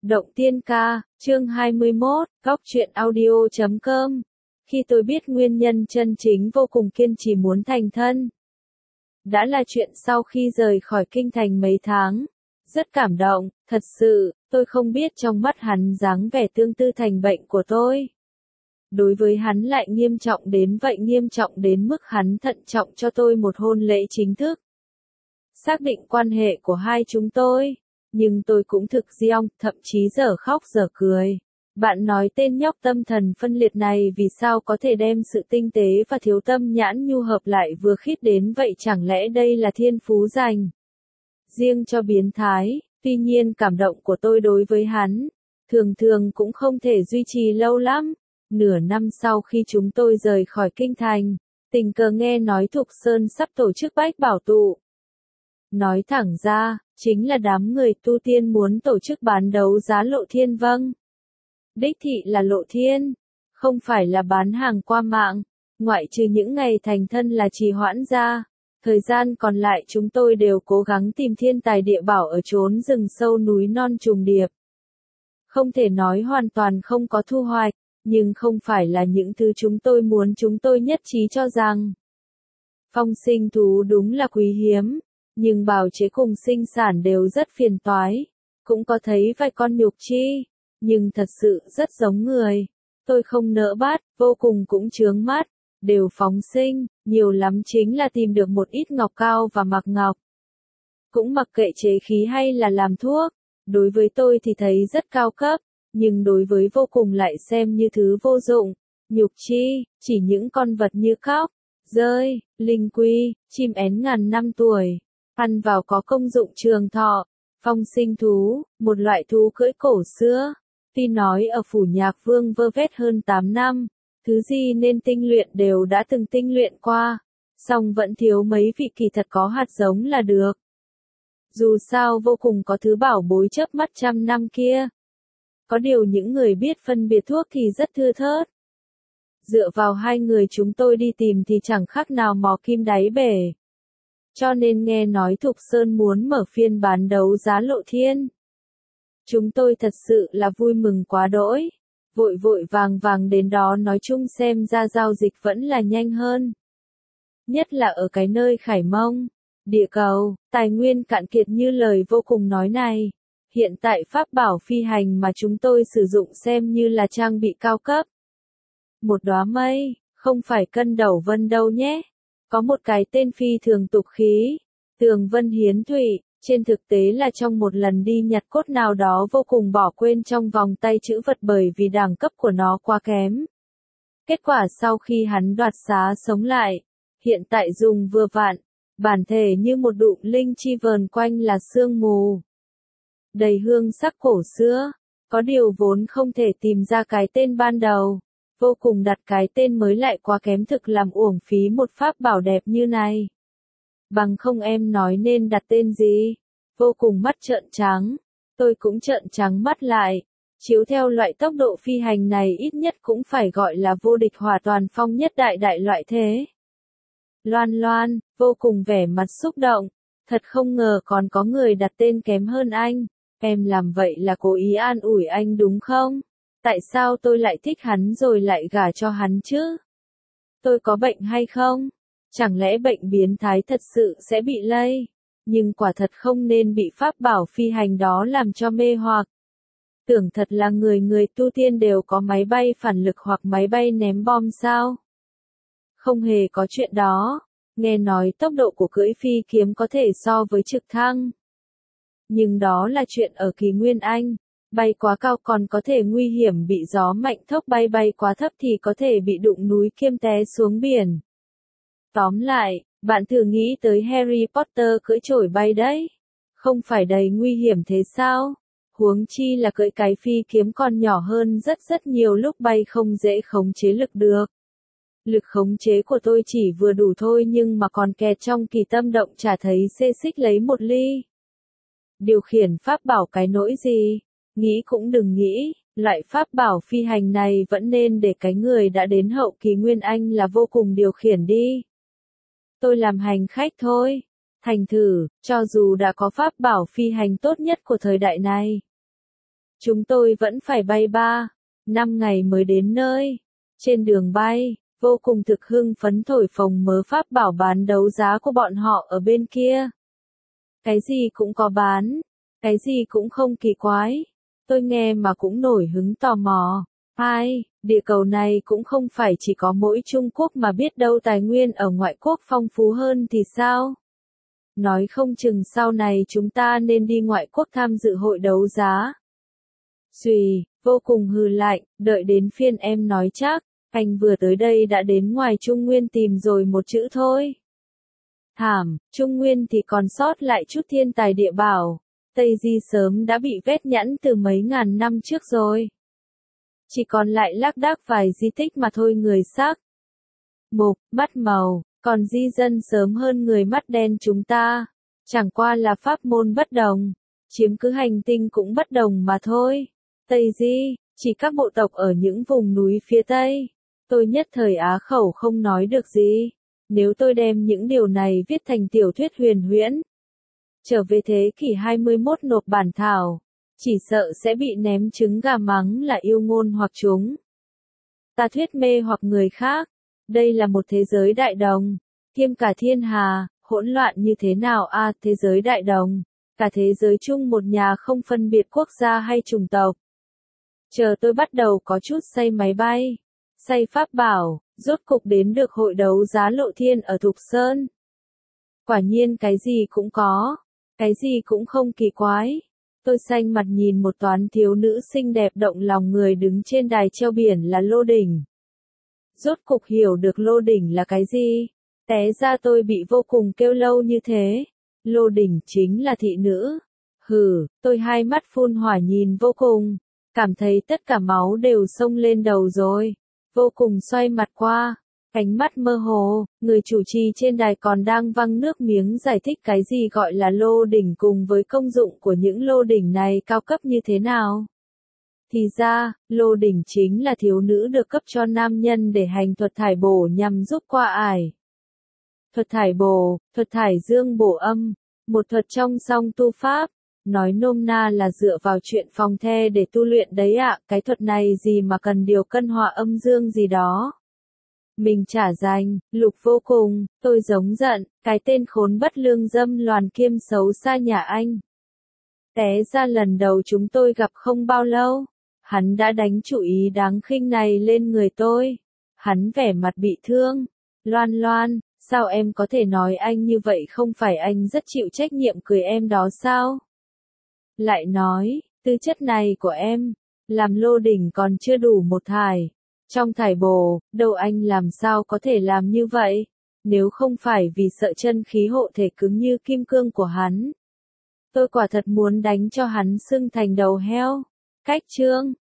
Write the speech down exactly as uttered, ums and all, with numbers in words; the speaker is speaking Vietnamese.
Động Tiên Ca, chương hai mươi mốt, góc truyện audio chấm com. Khi tôi biết nguyên nhân chân chính vô cùng kiên trì muốn thành thân. Đã là chuyện sau khi rời khỏi kinh thành mấy tháng. Rất cảm động, thật sự, tôi không biết trong mắt hắn dáng vẻ tương tư thành bệnh của tôi. Đối với hắn lại nghiêm trọng đến vậy, nghiêm trọng đến mức hắn thận trọng cho tôi một hôn lễ chính thức. Xác định quan hệ của hai chúng tôi. Nhưng tôi cũng thực giong, thậm chí dở khóc dở cười. Bạn nói tên nhóc tâm thần phân liệt này vì sao có thể đem sự tinh tế và thiếu tâm nhãn nhu hợp lại vừa khít đến vậy, chẳng lẽ đây là thiên phú dành riêng cho biến thái? Tuy nhiên cảm động của tôi đối với hắn, thường thường cũng không thể duy trì lâu lắm. Nửa năm sau khi chúng tôi rời khỏi kinh thành, tình cờ nghe nói Thục Sơn sắp tổ chức bách bảo tụ. Nói thẳng ra, chính là đám người tu tiên muốn tổ chức bán đấu giá lộ thiên. Vâng, đích thị là lộ thiên, không phải là bán hàng qua mạng, ngoại trừ những ngày thành thân là trì hoãn ra. Thời gian còn lại chúng tôi đều cố gắng tìm thiên tài địa bảo ở chốn rừng sâu núi non trùng điệp. Không thể nói hoàn toàn không có thu hoạch, nhưng không phải là những thứ chúng tôi muốn. Chúng tôi nhất trí cho rằng phong sinh thú đúng là quý hiếm, nhưng bào chế cùng sinh sản đều rất phiền toái. Cũng có thấy vài con nhục chi, nhưng thật sự rất giống người. Tôi không nỡ bắt, vô cùng cũng chướng mắt, đều phóng sinh, nhiều lắm chính là tìm được một ít ngọc cao và mặc ngọc. Cũng mặc kệ chế khí hay là làm thuốc, đối với tôi thì thấy rất cao cấp, nhưng đối với vô cùng lại xem như thứ vô dụng. Nhục chi, chỉ những con vật như cóc, dơi, linh quy, chim én ngàn năm tuổi. Ăn vào có công dụng trường thọ. Phong sinh thú, một loại thú cưỡi cổ xưa. Tuy nói ở phủ Nhạc Vương vơ vét hơn tám năm, thứ gì nên tinh luyện đều đã từng tinh luyện qua, song vẫn thiếu mấy vị kỳ thật có hạt giống là được. Dù sao vô cùng có thứ bảo bối chớp mắt trăm năm kia. Có điều những người biết phân biệt thuốc thì rất thưa thớt. Dựa vào hai người chúng tôi đi tìm thì chẳng khác nào mò kim đáy bể. Cho nên nghe nói Thục Sơn muốn mở phiên bán đấu giá lộ thiên. Chúng tôi thật sự là vui mừng quá đỗi. Vội vội vàng vàng đến đó, nói chung xem ra giao dịch vẫn là nhanh hơn. Nhất là ở cái nơi Khải Mông, địa cầu, tài nguyên cạn kiệt như lời vô cùng nói này. Hiện tại pháp bảo phi hành mà chúng tôi sử dụng xem như là trang bị cao cấp. Một đóa mây, không phải cân đầu vân đâu nhé. Có một cái tên phi thường tục khí, Tường Vân Hiến Thụy, trên thực tế là trong một lần đi nhặt cốt nào đó vô cùng bỏ quên trong vòng tay trữ vật bởi vì đẳng cấp của nó quá kém. Kết quả sau khi hắn đoạt xá sống lại, hiện tại dùng vừa vặn, bản thể như một đụm linh chi vờn quanh là sương mù. Đầy hương sắc cổ xưa, có điều vốn không thể tìm ra cái tên ban đầu. Vô cùng đặt cái tên mới lại quá kém, thực làm uổng phí một pháp bảo đẹp như này. Bằng không em nói nên đặt tên gì? Vô cùng mắt trợn trắng. Tôi cũng trợn trắng mắt lại. Chiếu theo loại tốc độ phi hành này ít nhất cũng phải gọi là vô địch hỏa toàn phong nhất đại đại loại thế. Loan Loan, vô cùng vẻ mặt xúc động. Thật không ngờ còn có người đặt tên kém hơn anh. Em làm vậy là cố ý an ủi anh đúng không? Tại sao tôi lại thích hắn rồi lại gả cho hắn chứ? Tôi có bệnh hay không? Chẳng lẽ bệnh biến thái thật sự sẽ bị lây? Nhưng quả thật không nên bị pháp bảo phi hành đó làm cho mê hoặc. Tưởng thật là người người tu tiên đều có máy bay phản lực hoặc máy bay ném bom sao? Không hề có chuyện đó. Nghe nói tốc độ của cưỡi phi kiếm có thể so với trực thăng. Nhưng đó là chuyện ở Kỳ Nguyên Anh. Bay quá cao còn có thể nguy hiểm bị gió mạnh thốc bay, bay quá thấp thì có thể bị đụng núi kiêm té xuống biển. Tóm lại, bạn thử nghĩ tới Harry Potter cưỡi chổi bay đấy. Không phải đầy nguy hiểm thế sao? Huống chi là cưỡi cái phi kiếm còn nhỏ hơn rất rất nhiều, lúc bay không dễ khống chế lực được. Lực khống chế của tôi chỉ vừa đủ thôi nhưng mà còn kẹt trong Kỳ Tâm Động chả thấy xê xích lấy một ly. Điều khiển pháp bảo cái nỗi gì? Nghĩ cũng đừng nghĩ, loại pháp bảo phi hành này vẫn nên để cái người đã đến hậu kỳ Nguyên Anh là vô cùng điều khiển đi. Tôi làm hành khách thôi. Thành thử, cho dù đã có pháp bảo phi hành tốt nhất của thời đại này. Chúng tôi vẫn phải bay ba, năm ngày mới đến nơi. Trên đường bay, vô cùng thực hưng phấn thổi phồng mớ pháp bảo bán đấu giá của bọn họ ở bên kia. Cái gì cũng có bán, cái gì cũng không kỳ quái. Tôi nghe mà cũng nổi hứng tò mò. Hai, địa cầu này cũng không phải chỉ có mỗi Trung Quốc mà biết đâu tài nguyên ở ngoại quốc phong phú hơn thì sao? Nói không chừng sau này chúng ta nên đi ngoại quốc tham dự hội đấu giá. Xùy, vô cùng hừ lạnh, đợi đến phiên em nói chắc, anh vừa tới đây đã đến ngoài Trung Nguyên tìm rồi một chữ thôi. Thảm, Trung Nguyên thì còn sót lại chút thiên tài địa bảo, Tây Di sớm đã bị vét nhẵn từ mấy ngàn năm trước rồi. Chỉ còn lại lác đác vài di tích mà thôi người sắc. Mục, mắt màu, còn di dân sớm hơn người mắt đen chúng ta. Chẳng qua là pháp môn bất đồng, chiếm cứ hành tinh cũng bất đồng mà thôi. Tây Di, chỉ các bộ tộc ở những vùng núi phía Tây. Tôi nhất thời á khẩu không nói được gì. Nếu tôi đem những điều này viết thành tiểu thuyết huyền huyễn, trở về thế kỷ hai mươi mốt nộp bản thảo, chỉ sợ sẽ bị ném trứng gà mắng là yêu ngôn hoặc chúng. Ta thuyết mê hoặc người khác. Đây là một thế giới đại đồng, kiêm cả thiên hà, hỗn loạn như thế nào a à, thế giới đại đồng, cả thế giới chung một nhà không phân biệt quốc gia hay chủng tộc. Chờ tôi bắt đầu có chút say máy bay, say pháp bảo, rốt cục đến được hội đấu giá Lộ Thiên ở Thục Sơn. Quả nhiên cái gì cũng có, cái gì cũng không kỳ quái. Tôi xanh mặt nhìn một toán thiếu nữ xinh đẹp động lòng người đứng trên đài treo biển là Lô Đỉnh. Rốt cục hiểu được Lô Đỉnh là cái gì. Té ra tôi bị vô cùng kêu lâu như thế. Lô Đỉnh chính là thị nữ. Hừ, tôi hai mắt phun hỏa nhìn vô cùng. Cảm thấy tất cả máu đều xông lên đầu rồi. Vô cùng xoay mặt qua. Ánh mắt mơ hồ, người chủ trì trên đài còn đang văng nước miếng giải thích cái gì gọi là lô đỉnh cùng với công dụng của những lô đỉnh này cao cấp như thế nào. Thì ra, lô đỉnh chính là thiếu nữ được cấp cho nam nhân để hành thuật thải bổ nhằm giúp qua ải. Thuật thải bổ, thuật thải dương bổ âm, một thuật trong song tu pháp, nói nôm na là dựa vào chuyện phòng the để tu luyện đấy ạ, cái thuật này gì mà cần điều cân hòa âm dương gì đó. Mình trả danh, Lục vô cùng, tôi giống giận, cái tên khốn bất lương dâm loàn kiêm xấu xa nhà anh. Té ra lần đầu chúng tôi gặp không bao lâu, hắn đã đánh chủ ý đáng khinh này lên người tôi. Hắn vẻ mặt bị thương. Loan Loan, sao em có thể nói anh như vậy, không phải anh rất chịu trách nhiệm cười em đó sao? Lại nói, tư chất này của em, làm lô đỉnh còn chưa đủ một thải. Trong thải bổ, đâu anh làm sao có thể làm như vậy, nếu không phải vì sợ chân khí hộ thể cứng như kim cương của hắn. Tôi quả thật muốn đánh cho hắn sưng thành đầu heo. Cách chương